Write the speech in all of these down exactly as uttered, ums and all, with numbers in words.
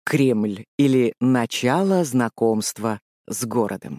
Кремль или начало знакомства с городом.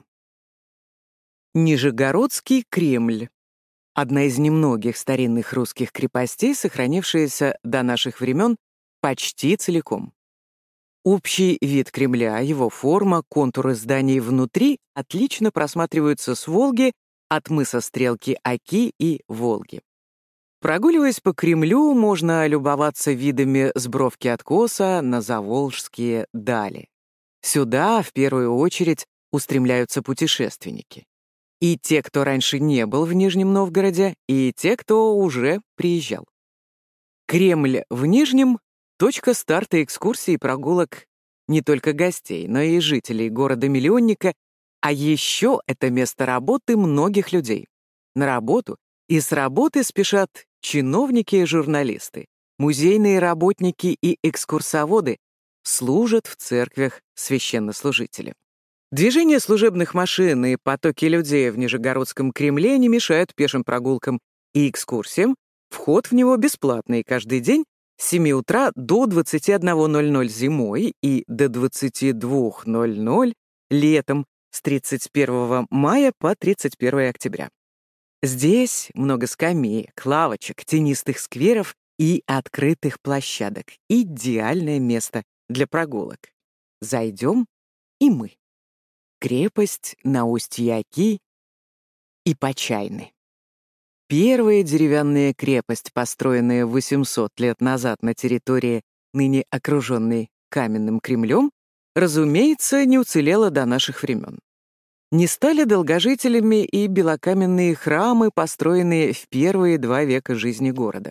Нижегородский Кремль — одна из немногих старинных русских крепостей, сохранившаяся до наших времен почти целиком. Общий вид Кремля, его форма, контуры зданий внутри отлично просматриваются с Волги, от мыса Стрелки Оки и Волги. Прогуливаясь по Кремлю, можно любоваться видами с бровки откоса на заволжские дали. Сюда, в первую очередь, устремляются путешественники. И те, кто раньше не был в Нижнем Новгороде, и те, кто уже приезжал. Кремль в Нижнем — точка старта экскурсий и прогулок не только гостей, но и жителей города-миллионника, а еще это место работы многих людей. На работу и с работы спешат чиновники и журналисты, музейные работники и экскурсоводы, служат в церквях священнослужители. Движение служебных машин и потоки людей в Нижегородском Кремле не мешают пешим прогулкам и экскурсиям. Вход в него бесплатный каждый день с семи утра до двадцати одного ноль-ноль зимой и до двадцати двух ноль-ноль летом с тридцать первого мая по тридцать первое октября. Здесь много скамеек, лавочек, тенистых скверов и открытых площадок. Идеальное место для прогулок. Зайдем и мы. Крепость на устье Оки и Почайны. Первая деревянная крепость, построенная восемьсот лет назад на территории, ныне окруженной каменным Кремлем, разумеется, не уцелела до наших времен. Не стали долгожителями и белокаменные храмы, построенные в первые два века жизни города.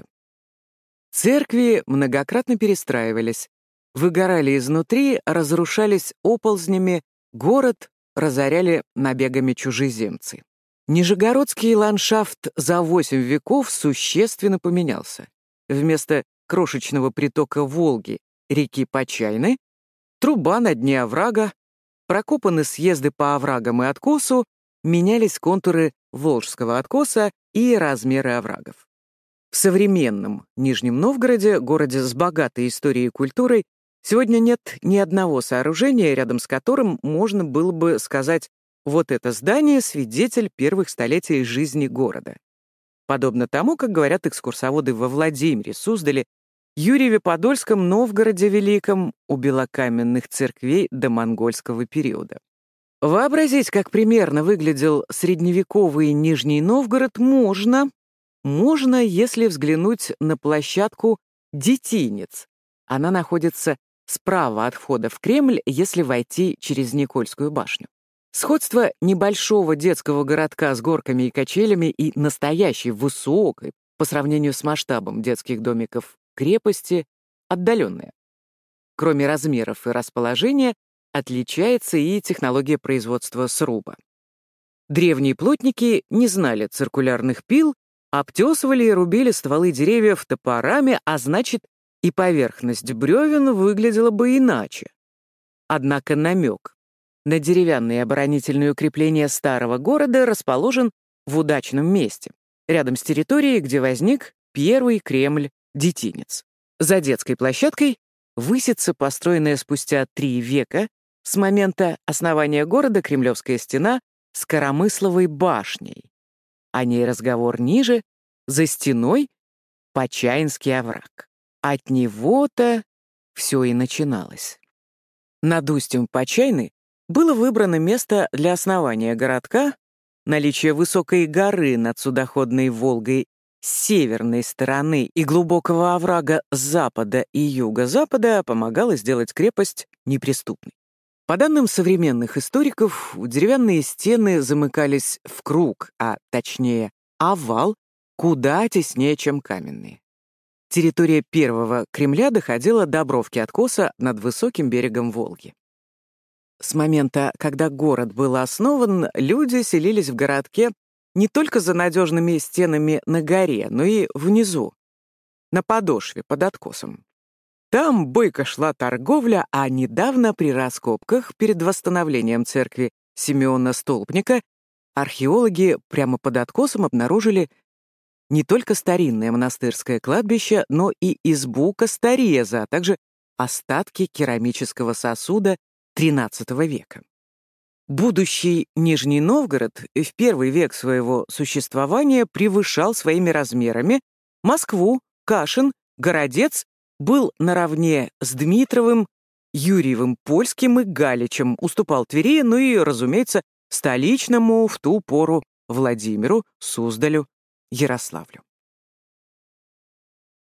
Церкви многократно перестраивались, выгорали изнутри, разрушались оползнями, город разоряли набегами чужеземцы. Нижегородский ландшафт за восемь веков существенно поменялся. Вместо крошечного притока Волги, реки Почайны, труба на дне оврага, прокопаны съезды по оврагам и откосу, менялись контуры Волжского откоса и размеры оврагов. В современном Нижнем Новгороде, городе с богатой историей и культурой, сегодня нет ни одного сооружения, рядом с которым можно было бы сказать: вот это здание — свидетель первых столетий жизни города. Подобно тому, как говорят экскурсоводы во Владимире, Суздале, Юрьеве-Подольском, Новгороде Великом, у белокаменных церквей до монгольского периода. Вообразить, как примерно выглядел средневековый Нижний Новгород, можно, можно, если взглянуть на площадку Детинец. Она находится справа от входа в Кремль, если войти через Никольскую башню. Сходство небольшого детского городка с горками и качелями и настоящей высокой, по сравнению с масштабом детских домиков, крепости отдаленная. Кроме размеров и расположения, отличается и технология производства сруба. Древние плотники не знали циркулярных пил, обтесывали и рубили стволы деревьев топорами, а значит, и поверхность бревен выглядела бы иначе. Однако намек на деревянные оборонительные укрепления старого города расположен в удачном месте, рядом с территорией, где возник первый Кремль Детинец. За детской площадкой высится построенная спустя три века с момента основания города Кремлевская стена с Коромысловой башней. О ней разговор ниже, за стеной — Почаинский овраг. От него-то все и начиналось. Над устьем Почайны было выбрано место для основания городка. Наличие высокой горы над судоходной Волгой с северной стороны и глубокого оврага с запада и юго-запада помогало сделать крепость неприступной. По данным современных историков, деревянные стены замыкались в круг, а точнее овал, куда теснее, чем каменные. Территория первого Кремля доходила до бровки откоса над высоким берегом Волги. С момента, когда город был основан, люди селились в городке не только за надежными стенами на горе, но и внизу, на подошве, под откосом. Там бойко шла торговля, а недавно при раскопках перед восстановлением церкви Симеона Столпника археологи прямо под откосом обнаружили не только старинное монастырское кладбище, но и избу Костореза, а также остатки керамического сосуда тринадцатого века. Будущий Нижний Новгород в первый век своего существования превышал своими размерами Москву, Кашин, Городец, был наравне с Дмитровым, Юрьевым Польским и Галичем, уступал Твери, ну и, разумеется, столичному в ту пору Владимиру, Суздалю, Ярославлю.